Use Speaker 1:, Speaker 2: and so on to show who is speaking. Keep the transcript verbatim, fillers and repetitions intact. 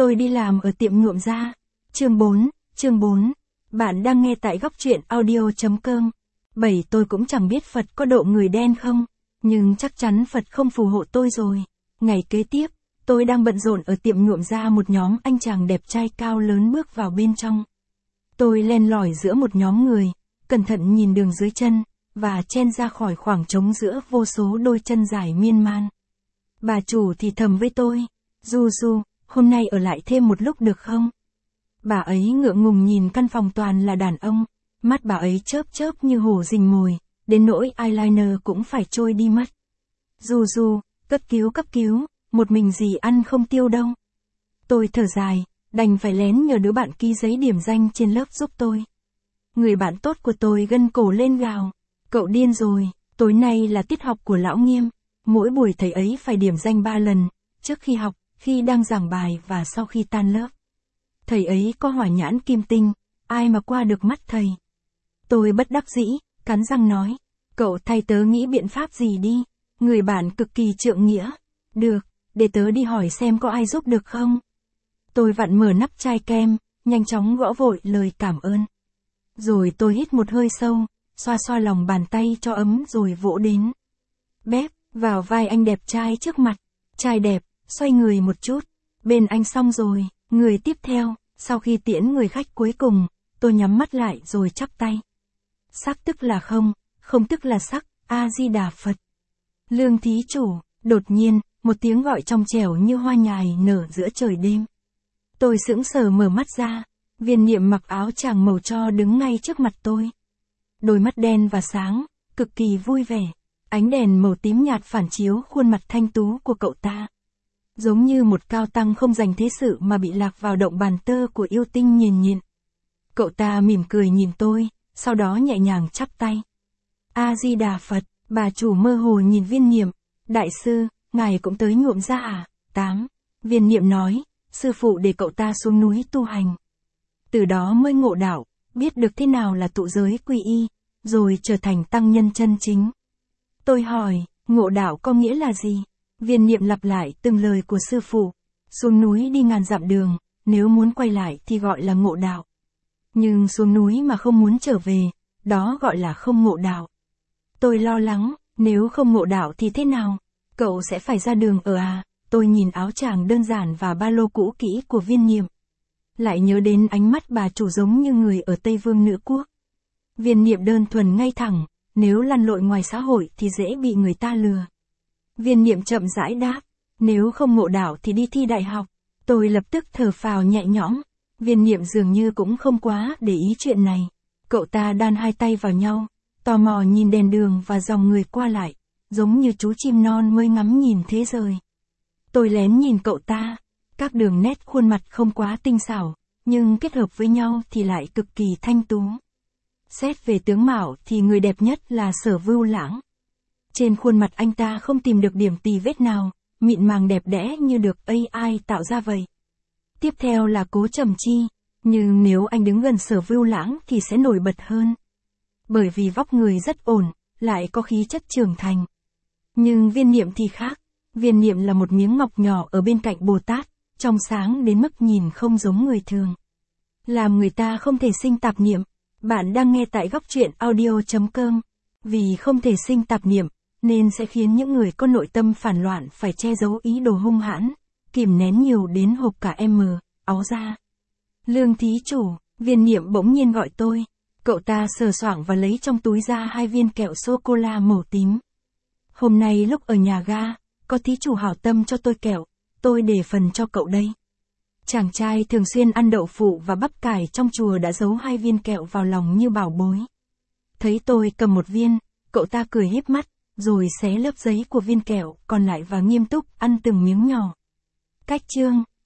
Speaker 1: Tôi đi làm ở tiệm nhuộm da. Chương bốn, chương bốn. Bạn đang nghe tại góc truyện audio.com. bảy Tôi cũng chẳng biết Phật có độ người đen không, nhưng chắc chắn Phật không phù hộ tôi rồi. Ngày kế tiếp, tôi đang bận rộn ở tiệm nhuộm da, một nhóm anh chàng đẹp trai cao lớn bước vào bên trong. Tôi len lỏi giữa một nhóm người, cẩn thận nhìn đường dưới chân, và chen ra khỏi khoảng trống giữa vô số đôi chân dài miên man. Bà chủ thì thầm với tôi, Du Du, hôm nay ở lại thêm một lúc được không? Bà ấy ngượng ngùng nhìn căn phòng toàn là đàn ông, mắt bà ấy chớp chớp như hổ rình mồi, đến nỗi eyeliner cũng phải trôi đi mất. Du Du, cấp cứu cấp cứu, một mình gì ăn không tiêu đâu. Tôi thở dài, đành phải lén nhờ đứa bạn ký giấy điểm danh trên lớp giúp tôi. Người bạn tốt của tôi gân cổ lên gào, cậu điên rồi, tối nay là tiết học của lão Nghiêm, mỗi buổi thầy ấy phải điểm danh ba lần, trước khi học, khi đang giảng bài và sau khi tan lớp. Thầy ấy có hỏa nhãn kim tinh, ai mà qua được mắt thầy. Tôi bất đắc dĩ, cắn răng nói, cậu thay tớ nghĩ biện pháp gì đi. Người bạn cực kỳ trượng nghĩa, được, để tớ đi hỏi xem có ai giúp được không. Tôi vặn mở nắp chai kem, nhanh chóng gõ vội lời cảm ơn. Rồi tôi hít một hơi sâu, xoa xoa lòng bàn tay cho ấm rồi vỗ đến. Bép, vào vai anh đẹp trai trước mặt. Trai đẹp, xoay người một chút. Bên anh xong rồi, người tiếp theo, sau khi tiễn người khách cuối cùng, tôi nhắm mắt lại rồi chắp tay. Sắc tức là không, không tức là sắc, A-di-đà Phật. Lương thí chủ, đột nhiên, một tiếng gọi trong trẻo như hoa nhài nở giữa trời đêm. Tôi sững sờ mở mắt ra, Viên Niệm mặc áo tràng màu tro đứng ngay trước mặt tôi. Đôi mắt đen và sáng, cực kỳ vui vẻ, ánh đèn màu tím nhạt phản chiếu khuôn mặt thanh tú của cậu ta. Giống như một cao tăng không dành thế sự mà bị lạc vào động bàn tơ của yêu tinh nhìn nhịn. Cậu ta mỉm cười nhìn tôi, sau đó nhẹ nhàng chắp tay. A-di-đà Phật. Bà chủ mơ hồ nhìn Viên Niệm, đại sư, ngài cũng tới nhuộm da à? Tám. Viên Niệm nói, sư phụ để cậu ta xuống núi tu hành. Từ đó mới ngộ đạo, biết được thế nào là tụ giới quy y, rồi trở thành tăng nhân chân chính. Tôi hỏi, ngộ đạo có nghĩa là gì? Viên Niệm lặp lại từng lời của sư phụ, xuống núi đi ngàn dặm đường, nếu muốn quay lại thì gọi là ngộ đạo. Nhưng xuống núi mà không muốn trở về, đó gọi là không ngộ đạo. Tôi lo lắng, nếu không ngộ đạo thì thế nào? Cậu sẽ phải ra đường ở à? Tôi nhìn áo tràng đơn giản và ba lô cũ kỹ của Viên Niệm. Lại nhớ đến ánh mắt bà chủ giống như người ở Tây Vương Nữ Quốc. Viên Niệm đơn thuần ngay thẳng, nếu lăn lội ngoài xã hội thì dễ bị người ta lừa. Viên Niệm chậm rãi đáp, nếu không ngộ đạo thì đi thi đại học. Tôi lập tức thở phào nhẹ nhõm. Viên Niệm dường như cũng không quá để ý chuyện này. Cậu ta đan hai tay vào nhau, tò mò nhìn đèn đường và dòng người qua lại, giống như chú chim non mới ngắm nhìn thế giới. Tôi lén nhìn cậu ta, các đường nét khuôn mặt không quá tinh xảo, nhưng kết hợp với nhau thì lại cực kỳ thanh tú. Xét về tướng mạo thì người đẹp nhất là Sở Vưu Lãng. Trên khuôn mặt anh ta không tìm được điểm tì vết nào, mịn màng đẹp đẽ như được a i tạo ra vậy. Tiếp theo là Cố Trầm Chi, nhưng nếu anh đứng gần Sở Vưu Lãng thì sẽ nổi bật hơn. Bởi vì vóc người rất ổn, lại có khí chất trưởng thành. Nhưng Viên Niệm thì khác, Viên Niệm là một miếng ngọc nhỏ ở bên cạnh Bồ Tát, trong sáng đến mức nhìn không giống người thường. Làm người ta không thể sinh tạp niệm. Bạn đang nghe tại góc truyện audio.com. Vì không thể sinh tạp niệm, nên sẽ khiến những người có nội tâm phản loạn phải che giấu ý đồ hung hãn, kìm nén nhiều đến hộp cả M, áo da. Lương thí chủ, Viên Niệm bỗng nhiên gọi tôi. Cậu ta sờ soạng và lấy trong túi ra hai viên kẹo sô-cô-la màu tím. Hôm nay lúc ở nhà ga, có thí chủ hảo tâm cho tôi kẹo, tôi để phần cho cậu đây. Chàng trai thường xuyên ăn đậu phụ và bắp cải trong chùa đã giấu hai viên kẹo vào lòng như bảo bối. Thấy tôi cầm một viên, cậu ta cười híp mắt, rồi xé lớp giấy của viên kẹo còn lại và nghiêm túc ăn từng miếng nhỏ. Cách chương